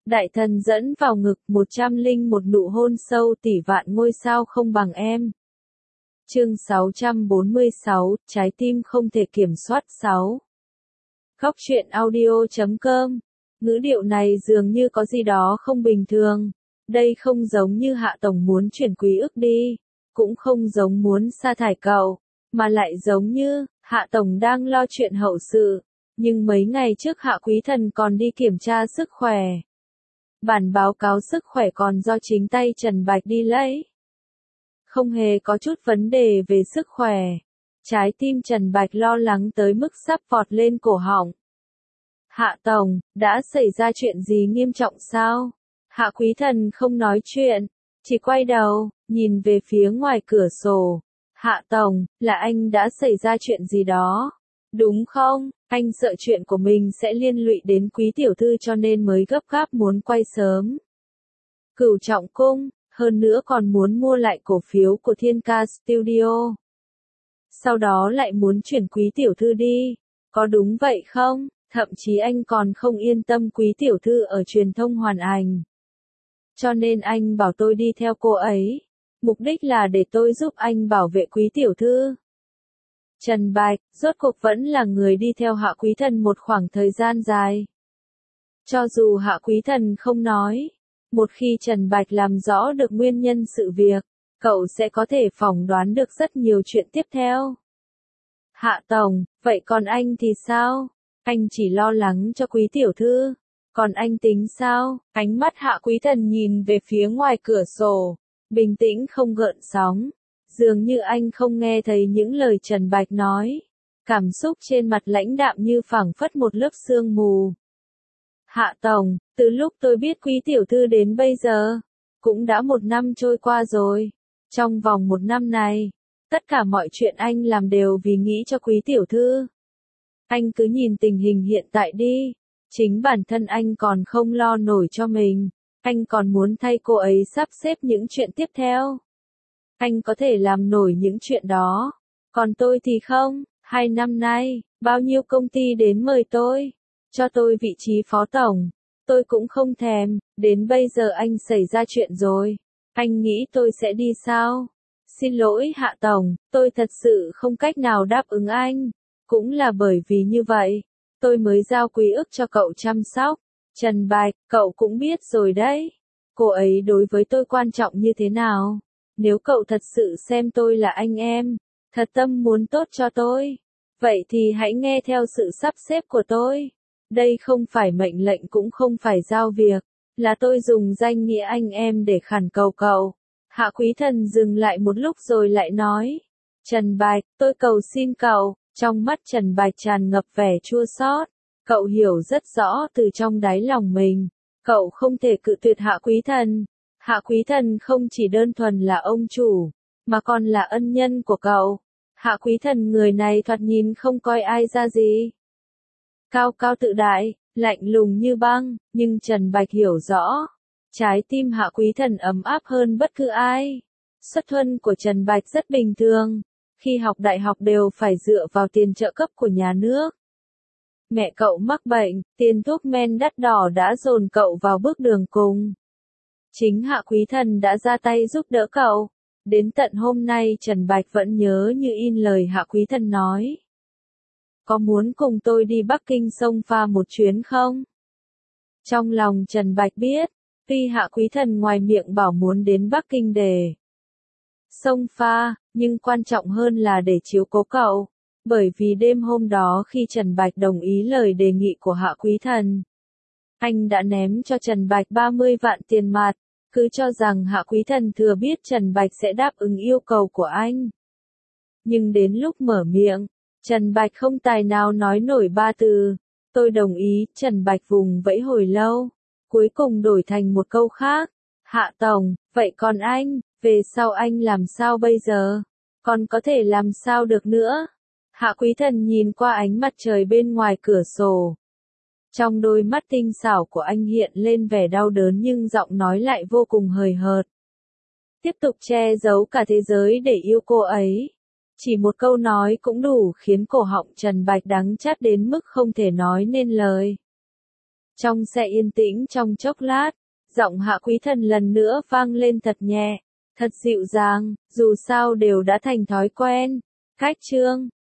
Đại thần dẫn vào ngực 101 nụ hôn sâu tỷ vạn ngôi sao không bằng em. Chương 646, trái tim không thể kiểm soát 6. Góc truyện audio.com. Ngữ điệu này dường như có gì đó không bình thường. Đây không giống như Hạ Tổng muốn chuyển quý ức đi, cũng không giống muốn sa thải cậu, mà lại giống như Hạ Tổng đang lo chuyện hậu sự. Nhưng mấy ngày trước Hạ Quý Thần còn đi kiểm tra sức khỏe. Bản báo cáo sức khỏe còn do chính tay Trần Bạch đi lấy. Không hề có chút vấn đề về sức khỏe. Trái tim Trần Bạch lo lắng tới mức sắp vọt lên cổ họng. Hạ Tổng, đã xảy ra chuyện gì nghiêm trọng sao? Hạ Quý Thần không nói chuyện, chỉ quay đầu, nhìn về phía ngoài cửa sổ. Hạ Tổng, là anh đã xảy ra chuyện gì đó, đúng không? Anh sợ chuyện của mình sẽ liên lụy đến Quý tiểu thư cho nên mới gấp gáp muốn quay sớm. Cửu Trọng Cung, hơn nữa còn muốn mua lại cổ phiếu của Thiên Ca Studio. Sau đó lại muốn chuyển Quý tiểu thư đi, có đúng vậy không? Thậm chí anh còn không yên tâm Quý tiểu thư ở truyền thông hoàn ảnh. Cho nên anh bảo tôi đi theo cô ấy. Mục đích là để tôi giúp anh bảo vệ Quý tiểu thư. Trần Bạch, rốt cuộc vẫn là người đi theo Hạ Quý Thần một khoảng thời gian dài. Cho dù Hạ Quý Thần không nói, một khi Trần Bạch làm rõ được nguyên nhân sự việc, cậu sẽ có thể phỏng đoán được rất nhiều chuyện tiếp theo. Hạ Tổng, vậy còn anh thì sao? Anh chỉ lo lắng cho Quý tiểu thư. Còn anh tính sao? Ánh mắt Hạ Quý Thần nhìn về phía ngoài cửa sổ, bình tĩnh không gợn sóng. Dường như anh không nghe thấy những lời Trần Bạch nói. Cảm xúc trên mặt lãnh đạm như phảng phất một lớp sương mù. Hạ Tổng, từ lúc tôi biết Quý tiểu thư đến bây giờ, cũng đã 1 năm trôi qua rồi. Trong vòng 1 năm này, tất cả mọi chuyện anh làm đều vì nghĩ cho Quý tiểu thư. Anh cứ nhìn tình hình hiện tại đi. Chính bản thân anh còn không lo nổi cho mình. Anh còn muốn thay cô ấy sắp xếp những chuyện tiếp theo. Anh có thể làm nổi những chuyện đó. Còn tôi thì không. 2 năm nay, bao nhiêu công ty đến mời tôi, cho tôi vị trí phó tổng. Tôi cũng không thèm. Đến bây giờ anh xảy ra chuyện rồi. Anh nghĩ tôi sẽ đi sao? Xin lỗi Hạ Tổng, tôi thật sự không cách nào đáp ứng anh. Cũng là bởi vì như vậy, tôi mới giao Quý ức cho cậu chăm sóc. Trần Bạch, cậu cũng biết rồi đấy. Cô ấy đối với tôi quan trọng như thế nào. Nếu cậu thật sự xem tôi là anh em, thật tâm muốn tốt cho tôi, vậy thì hãy nghe theo sự sắp xếp của tôi. Đây không phải mệnh lệnh cũng không phải giao việc, là tôi dùng danh nghĩa anh em để khẩn cầu cậu. Hạ Quý Thần dừng lại một lúc rồi lại nói. Trần Bạch, tôi cầu xin cậu. Trong mắt Trần Bạch tràn ngập vẻ chua xót. Cậu hiểu rất rõ từ trong đáy lòng mình, cậu không thể cự tuyệt Hạ Quý Thần. Hạ Quý Thần không chỉ đơn thuần là ông chủ, mà còn là ân nhân của cậu. Hạ Quý Thần người này thoạt nhìn không coi ai ra gì. Cao cao tự đại, lạnh lùng như băng, nhưng Trần Bạch hiểu rõ. Trái tim Hạ Quý Thần ấm áp hơn bất cứ ai. Xuất thân của Trần Bạch rất bình thường. Khi học đại học đều phải dựa vào tiền trợ cấp của nhà nước. Mẹ cậu mắc bệnh, tiền thuốc men đắt đỏ đã dồn cậu vào bước đường cùng. Chính Hạ Quý Thần đã ra tay giúp đỡ cậu. Đến tận hôm nay Trần Bạch vẫn nhớ như in lời Hạ Quý Thần nói. Có muốn cùng tôi đi Bắc Kinh xông pha một chuyến không? Trong lòng Trần Bạch biết, tuy Hạ Quý Thần ngoài miệng bảo muốn đến Bắc Kinh để xông pha, nhưng quan trọng hơn là để chiếu cố cậu. Bởi vì đêm hôm đó khi Trần Bạch đồng ý lời đề nghị của Hạ Quý Thần, anh đã ném cho Trần Bạch 30 vạn tiền mặt, cứ cho rằng Hạ Quý Thần thừa biết Trần Bạch sẽ đáp ứng yêu cầu của anh. Nhưng đến lúc mở miệng, Trần Bạch không tài nào nói nổi 3 từ. Tôi đồng ý. Trần Bạch vùng vẫy hồi lâu, cuối cùng đổi thành một câu khác. Hạ Tổng, vậy còn anh, về sau anh làm sao bây giờ? Còn có thể làm sao được nữa? Hạ Quý Thần nhìn qua ánh mặt trời bên ngoài cửa sổ. Trong đôi mắt tinh xảo của anh hiện lên vẻ đau đớn nhưng giọng nói lại vô cùng hời hợt. Tiếp tục che giấu cả thế giới để yêu cô ấy. Chỉ một câu nói cũng đủ khiến cổ họng Trần Bạch đắng chát đến mức không thể nói nên lời. Trong xe yên tĩnh trong chốc lát, giọng Hạ Quý Thần lần nữa vang lên thật nhẹ, thật dịu dàng, dù sao đều đã thành thói quen. Khách Trương,